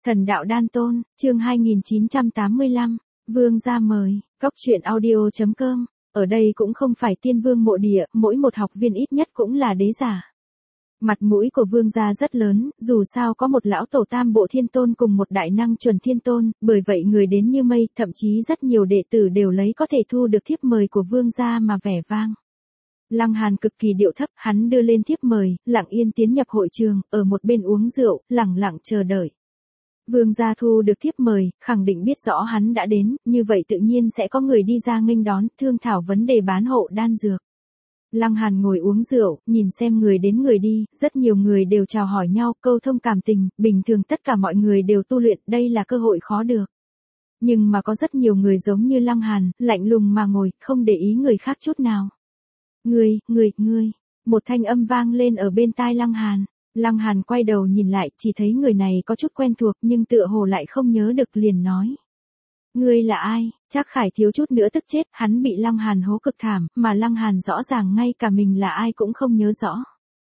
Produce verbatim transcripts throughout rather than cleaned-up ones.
Thần đạo đan tôn, chương hai nghìn chín trăm tám mươi lăm, Vương gia mời, Cóc truyện audio chấm com, ở đây cũng không phải tiên vương mộ địa, mỗi một học viên ít nhất cũng là đế giả. Mặt mũi của vương gia rất lớn, dù sao có một lão tổ tam bộ thiên tôn cùng một đại năng chuẩn thiên tôn, bởi vậy người đến như mây, thậm chí rất nhiều đệ tử đều lấy có thể thu được thiếp mời của vương gia mà vẻ vang. Lăng Hàn cực kỳ điệu thấp, hắn đưa lên thiếp mời, lặng yên tiến nhập hội trường, ở một bên uống rượu, lặng lặng chờ đợi. Vương gia thu được thiếp mời, khẳng định biết rõ hắn đã đến, như vậy tự nhiên sẽ có người đi ra nghênh đón, thương thảo vấn đề bán hộ đan dược. Lăng Hàn ngồi uống rượu, nhìn xem người đến người đi, rất nhiều người đều chào hỏi nhau, câu thông cảm tình, bình thường tất cả mọi người đều tu luyện, đây là cơ hội khó được. Nhưng mà có rất nhiều người giống như Lăng Hàn, lạnh lùng mà ngồi, không để ý người khác chút nào. Ngươi, ngươi, ngươi, một thanh âm vang lên ở bên tai Lăng Hàn. Lăng Hàn quay đầu nhìn lại, chỉ thấy người này có chút quen thuộc nhưng tựa hồ lại không nhớ được liền nói. Ngươi là ai? Trác Khải thiếu chút nữa tức chết, hắn bị Lăng Hàn hố cực thảm, mà Lăng Hàn rõ ràng ngay cả mình là ai cũng không nhớ rõ.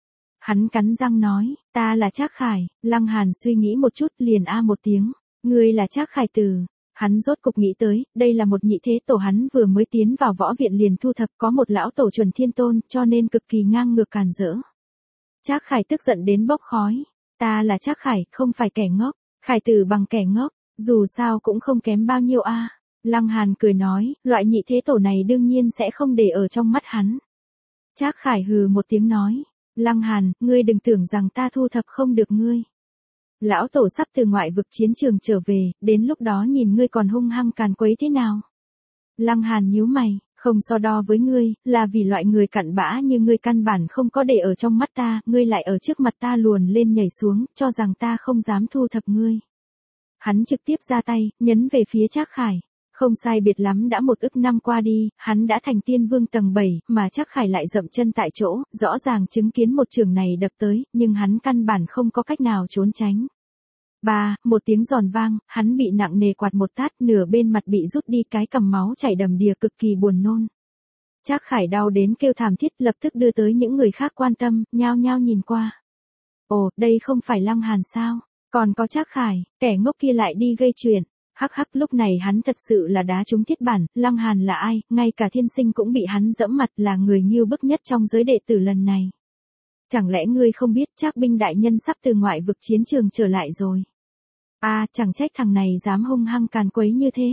Hắn cắn răng nói, ta là Trác Khải. Lăng Hàn suy nghĩ một chút liền a một tiếng, ngươi là Trác Khải tử. Hắn rốt cục nghĩ tới, đây là một nhị thế tổ, hắn vừa mới tiến vào võ viện liền thu thập có một lão tổ chuẩn thiên tôn, cho nên cực kỳ ngang ngược càn rỡ. Trác Khải tức giận đến bốc khói, ta là Trác Khải, không phải kẻ ngốc, Khải tử bằng kẻ ngốc, dù sao cũng không kém bao nhiêu a. À. Lăng Hàn cười nói, loại nhị thế tổ này đương nhiên sẽ không để ở trong mắt hắn. Trác Khải hừ một tiếng nói, Lăng Hàn, ngươi đừng tưởng rằng ta thu thập không được ngươi. Lão tổ sắp từ ngoại vực chiến trường trở về, đến lúc đó nhìn ngươi còn hung hăng càn quấy thế nào. Lăng Hàn nhíu mày, không so đo với ngươi, là vì loại người cặn bã như ngươi căn bản không có để ở trong mắt ta, ngươi lại ở trước mặt ta luồn lên nhảy xuống, cho rằng ta không dám thu thập ngươi. Hắn trực tiếp ra tay, nhấn về phía Trác Khải. Không sai biệt lắm đã một ức năm qua đi, hắn đã thành tiên vương tầng bảy, mà Trác Khải lại dậm chân tại chỗ, rõ ràng chứng kiến một trường này đập tới, nhưng hắn căn bản không có cách nào trốn tránh. Ba, một tiếng giòn vang, hắn bị nặng nề quạt một tát, nửa bên mặt bị rút đi, cái cằm máu chảy đầm đìa, cực kỳ buồn nôn. Trác Khải đau đến kêu thảm thiết, lập tức đưa tới những người khác quan tâm, nhao nhao nhìn qua. Ồ, đây không phải Lăng Hàn sao? Còn có Trác Khải, kẻ ngốc kia lại đi gây chuyện. Hắc hắc, lúc này hắn thật sự là đá trúng thiết bản, Lăng Hàn là ai, ngay cả thiên sinh cũng bị hắn dẫm mặt, là người nghiêu bức nhất trong giới đệ tử lần này. Chẳng lẽ ngươi không biết Trác binh đại nhân sắp từ ngoại vực chiến trường trở lại rồi? A, à, chẳng trách thằng này dám hung hăng càn quấy như thế.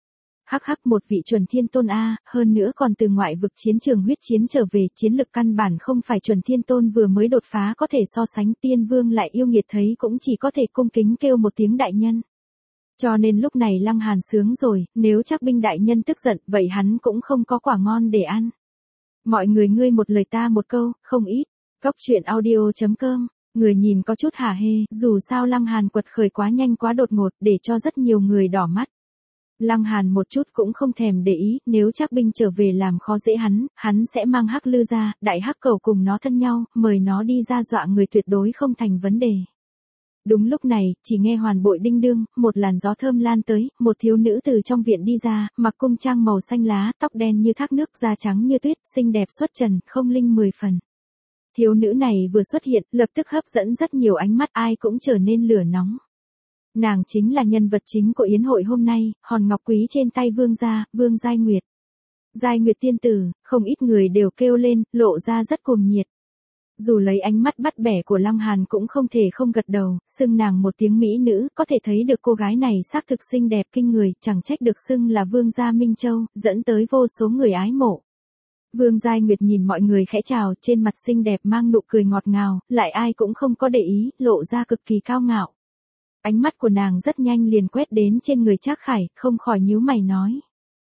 Hắc hắc, một vị chuẩn thiên tôn a, à, hơn nữa còn từ ngoại vực chiến trường huyết chiến trở về, chiến lực căn bản không phải chuẩn thiên tôn vừa mới đột phá có thể so sánh, tiên vương lại yêu nghiệt thấy cũng chỉ có thể cung kính kêu một tiếng đại nhân. Cho nên lúc này Lăng Hàn sướng rồi, nếu Trác binh đại nhân tức giận, vậy hắn cũng không có quả ngon để ăn. Mọi người ngươi một lời ta một câu, không ít. Cóc truyện audio chấm com, người nhìn có chút hả hê, dù sao Lăng Hàn quật khởi quá nhanh quá đột ngột, để cho rất nhiều người đỏ mắt. Lăng Hàn một chút cũng không thèm để ý, nếu Trác binh trở về làm khó dễ hắn, hắn sẽ mang Hắc Lư ra, đại hắc cầu cùng nó thân nhau, mời nó đi ra dọa người tuyệt đối không thành vấn đề. Đúng lúc này, chỉ nghe hoàn bội đinh đương, một làn gió thơm lan tới, một thiếu nữ từ trong viện đi ra, mặc cung trang màu xanh lá, tóc đen như thác nước, da trắng như tuyết, xinh đẹp xuất trần, không linh mười phần. Thiếu nữ này vừa xuất hiện, lập tức hấp dẫn rất nhiều ánh mắt, ai cũng trở nên lửa nóng. Nàng chính là nhân vật chính của yến hội hôm nay, hòn ngọc quý trên tay vương gia, Vương Giai Nguyệt. Giai Nguyệt tiên tử, không ít người đều kêu lên, lộ ra rất cuồng nhiệt. Dù lấy ánh mắt bắt bẻ của Lăng Hàn cũng không thể không gật đầu, xưng nàng một tiếng mỹ nữ, có thể thấy được cô gái này xác thực xinh đẹp kinh người, chẳng trách được xưng là Vương gia Minh Châu, dẫn tới vô số người ái mộ. Vương Giai Nguyệt nhìn mọi người khẽ chào, trên mặt xinh đẹp mang nụ cười ngọt ngào, lại ai cũng không có để ý, lộ ra cực kỳ cao ngạo. Ánh mắt của nàng rất nhanh liền quét đến trên người Trác Khải, không khỏi nhíu mày nói.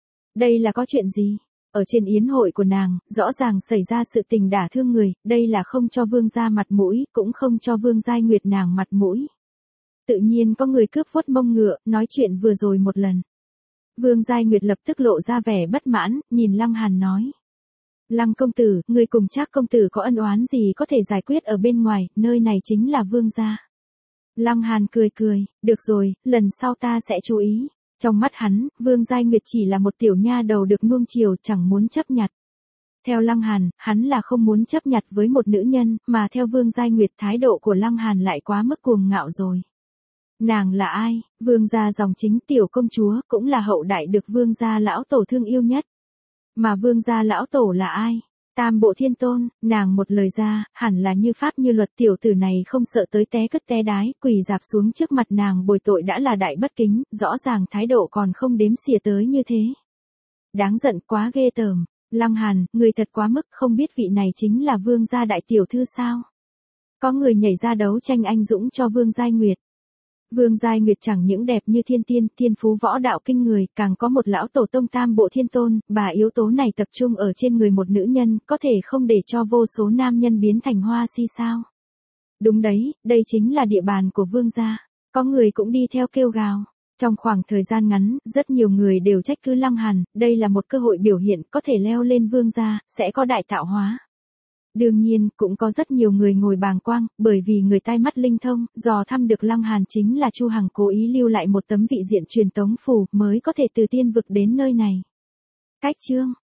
Đây là có chuyện gì? Ở trên yến hội của nàng, rõ ràng xảy ra sự tình đả thương người, đây là không cho Vương gia mặt mũi, cũng không cho Vương Giai Nguyệt nàng mặt mũi. Tự nhiên có người cướp vuốt mông ngựa, nói chuyện vừa rồi một lần. Vương Giai Nguyệt lập tức lộ ra vẻ bất mãn, nhìn Lăng Hàn nói. Lăng công tử, người cùng Trác công tử có ân oán gì có thể giải quyết ở bên ngoài, nơi này chính là Vương gia. Lăng Hàn cười cười, được rồi, lần sau ta sẽ chú ý. Trong mắt hắn, Vương Giai Nguyệt chỉ là một tiểu nha đầu được nuông chiều, chẳng muốn chấp nhặt. Theo Lăng Hàn, hắn là không muốn chấp nhặt với một nữ nhân, mà theo Vương Giai Nguyệt thái độ của Lăng Hàn lại quá mức cuồng ngạo rồi. Nàng là ai? Vương gia dòng chính tiểu công chúa, cũng là hậu đại được vương gia lão tổ thương yêu nhất. Mà vương gia lão tổ là ai? Tam bộ thiên tôn, nàng một lời ra, hẳn là như pháp như luật, tiểu tử này không sợ tới té cất té đái, quỳ dạp xuống trước mặt nàng bồi tội đã là đại bất kính, rõ ràng thái độ còn không đếm xỉa tới như thế. Đáng giận, quá ghê tởm. Lăng Hàn, người thật quá mức, không biết vị này chính là vương gia đại tiểu thư sao? Có người nhảy ra đấu tranh anh dũng cho Vương Giai Nguyệt. Vương Giai Nguyệt chẳng những đẹp như thiên tiên, thiên phú võ đạo kinh người, càng có một lão tổ tông tam bộ thiên tôn, bà yếu tố này tập trung ở trên người một nữ nhân, có thể không để cho vô số nam nhân biến thành hoa si sao? Đúng đấy, đây chính là địa bàn của vương gia. Có người cũng đi theo kêu gào. Trong khoảng thời gian ngắn, rất nhiều người đều trách cứ Lăng Hàn, đây là một cơ hội biểu hiện, có thể leo lên vương gia, sẽ có đại tạo hóa. Đương nhiên, cũng có rất nhiều người ngồi bàng quang, bởi vì người tai mắt linh thông, dò thăm được Lăng Hàn chính là Chu Hằng cố ý lưu lại một tấm vị diện truyền tống phù, mới có thể từ tiên vực đến nơi này. Cách chương